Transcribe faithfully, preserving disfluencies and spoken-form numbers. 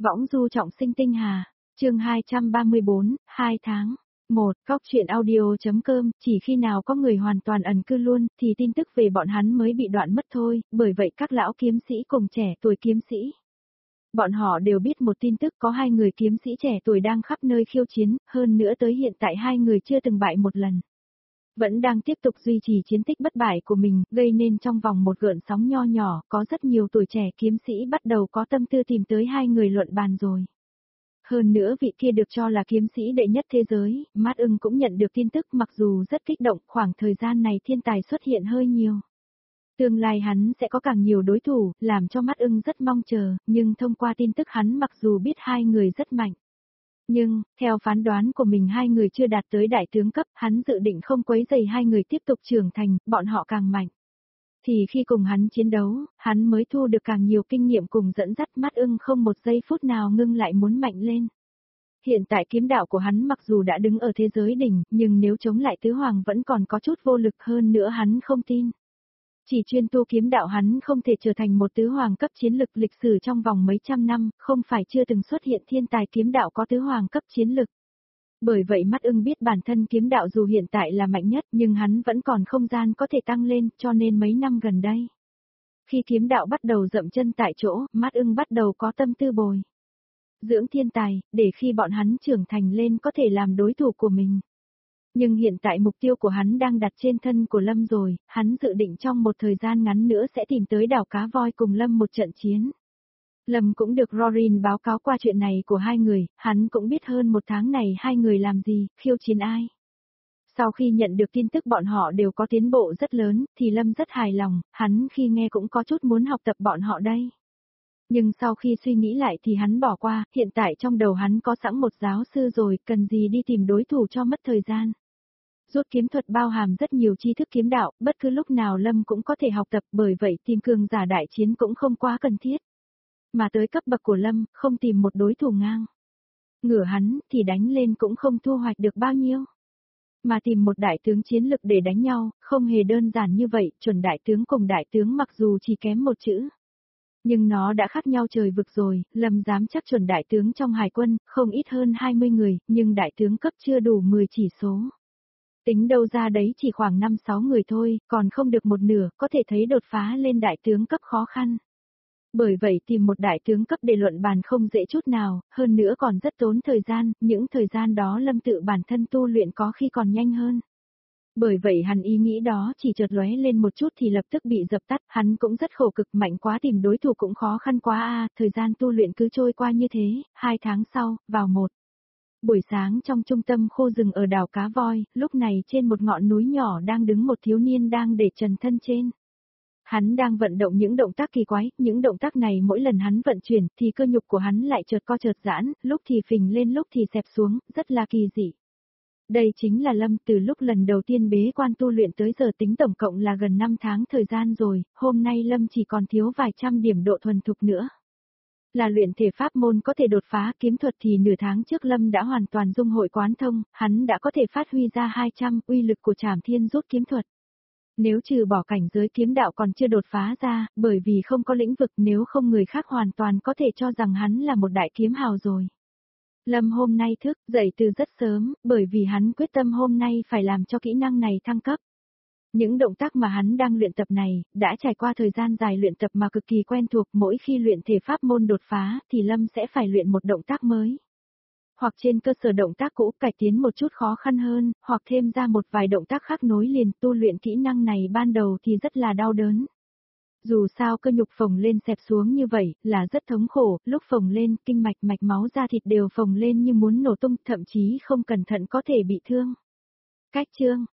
Võng du trọng sinh tinh hà, chương hai trăm ba mươi bốn, hai tháng. một. Góc truyện audio.com, chỉ khi nào có người hoàn toàn ẩn cư luôn, thì tin tức về bọn hắn mới bị đoạn mất thôi, bởi vậy các lão kiếm sĩ cùng trẻ tuổi kiếm sĩ. Bọn họ đều biết một tin tức có hai người kiếm sĩ trẻ tuổi đang khắp nơi khiêu chiến, hơn nữa tới hiện tại hai người chưa từng bại một lần. Vẫn đang tiếp tục duy trì chiến tích bất bại của mình, gây nên trong vòng một gợn sóng nho nhỏ, có rất nhiều tuổi trẻ kiếm sĩ bắt đầu có tâm tư tìm tới hai người luận bàn rồi. Hơn nữa vị kia được cho là kiếm sĩ đệ nhất thế giới, Mát Ưng cũng nhận được tin tức, mặc dù rất kích động, khoảng thời gian này thiên tài xuất hiện hơi nhiều. Tương lai hắn sẽ có càng nhiều đối thủ, làm cho Mát Ưng rất mong chờ, nhưng thông qua tin tức hắn mặc dù biết hai người rất mạnh. Nhưng, theo phán đoán của mình hai người chưa đạt tới đại tướng cấp, hắn dự định không quấy rầy hai người tiếp tục trưởng thành, bọn họ càng mạnh. Thì khi cùng hắn chiến đấu, hắn mới thu được càng nhiều kinh nghiệm cùng dẫn dắt. Mát Ưng không một giây phút nào ngưng lại muốn mạnh lên. Hiện tại kiếm đạo của hắn mặc dù đã đứng ở thế giới đỉnh, nhưng nếu chống lại tứ hoàng vẫn còn có chút vô lực, hơn nữa hắn không tin. Chỉ chuyên tu kiếm đạo hắn không thể trở thành một tứ hoàng cấp chiến lực. Lịch sử trong vòng mấy trăm năm, không phải chưa từng xuất hiện thiên tài kiếm đạo có tứ hoàng cấp chiến lực. Bởi vậy Mát Ưng biết bản thân kiếm đạo dù hiện tại là mạnh nhất, nhưng hắn vẫn còn không gian có thể tăng lên, cho nên mấy năm gần đây. Khi kiếm đạo bắt đầu dậm chân tại chỗ, Mát Ưng bắt đầu có tâm tư bồi dưỡng thiên tài, để khi bọn hắn trưởng thành lên có thể làm đối thủ của mình. Nhưng hiện tại mục tiêu của hắn đang đặt trên thân của Lâm rồi, hắn dự định trong một thời gian ngắn nữa sẽ tìm tới đảo Cá Voi cùng Lâm một trận chiến. Lâm cũng được Rorin báo cáo qua chuyện này của hai người, hắn cũng biết hơn một tháng này hai người làm gì, khiêu chiến ai. Sau khi nhận được tin tức bọn họ đều có tiến bộ rất lớn, thì Lâm rất hài lòng, hắn khi nghe cũng có chút muốn học tập bọn họ đây. Nhưng sau khi suy nghĩ lại thì hắn bỏ qua, hiện tại trong đầu hắn có sẵn một giáo sư rồi, cần gì đi tìm đối thủ cho mất thời gian. Rút kiếm thuật bao hàm rất nhiều tri thức kiếm đạo, bất cứ lúc nào Lâm cũng có thể học tập, bởi vậy tìm cường giả đại chiến cũng không quá cần thiết. Mà tới cấp bậc của Lâm, không tìm một đối thủ ngang ngửa hắn, thì đánh lên cũng không thu hoạch được bao nhiêu. Mà tìm một đại tướng chiến lực để đánh nhau, không hề đơn giản như vậy, chuẩn đại tướng cùng đại tướng mặc dù chỉ kém một chữ. Nhưng nó đã khác nhau trời vực rồi, Lâm dám chắc chuẩn đại tướng trong hải quân, không ít hơn hai mươi người, nhưng đại tướng cấp chưa đủ mười chỉ số. Tính đâu ra đấy chỉ khoảng năm sáu người thôi, còn không được một nửa, có thể thấy đột phá lên đại tướng cấp khó khăn. Bởi vậy tìm một đại tướng cấp để luận bàn không dễ chút nào, hơn nữa còn rất tốn thời gian, những thời gian đó Lâm tự bản thân tu luyện có khi còn nhanh hơn. Bởi vậy hắn ý nghĩ đó chỉ chợt lóe lên một chút thì lập tức bị dập tắt, hắn cũng rất khổ cực, mạnh quá tìm đối thủ cũng khó khăn quá a, thời gian tu luyện cứ trôi qua như thế. Hai tháng sau, vào một buổi sáng trong trung tâm khu rừng ở đảo Cá Voi, lúc này trên một ngọn núi nhỏ đang đứng một thiếu niên đang để trần thân trên. Hắn đang vận động những động tác kỳ quái, những động tác này mỗi lần hắn vận chuyển thì cơ nhục của hắn lại chợt co chợt giãn, lúc thì phình lên lúc thì xẹp xuống, rất là kỳ dị. Đây chính là Lâm, từ lúc lần đầu tiên bế quan tu luyện tới giờ tính tổng cộng là gần năm tháng thời gian rồi, hôm nay Lâm chỉ còn thiếu vài trăm điểm độ thuần thục nữa. Là luyện thể pháp môn có thể đột phá kiếm thuật thì nửa tháng trước Lâm đã hoàn toàn dung hội quán thông, hắn đã có thể phát huy ra hai trăm uy lực của Trảm Thiên rút kiếm thuật. Nếu trừ bỏ cảnh giới kiếm đạo còn chưa đột phá ra, bởi vì không có lĩnh vực, nếu không người khác hoàn toàn có thể cho rằng hắn là một đại kiếm hào rồi. Lâm hôm nay thức dậy từ rất sớm, bởi vì hắn quyết tâm hôm nay phải làm cho kỹ năng này thăng cấp. Những động tác mà hắn đang luyện tập này, đã trải qua thời gian dài luyện tập mà cực kỳ quen thuộc, mỗi khi luyện thể pháp môn đột phá, thì Lâm sẽ phải luyện một động tác mới. Hoặc trên cơ sở động tác cũ cải tiến một chút khó khăn hơn, hoặc thêm ra một vài động tác khác nối liền. Tu luyện kỹ năng này ban đầu thì rất là đau đớn. Dù sao cơ nhục phồng lên xẹp xuống như vậy, là rất thống khổ, lúc phồng lên, kinh mạch mạch máu da thịt đều phồng lên như muốn nổ tung, thậm chí không cẩn thận có thể bị thương. Cách chương,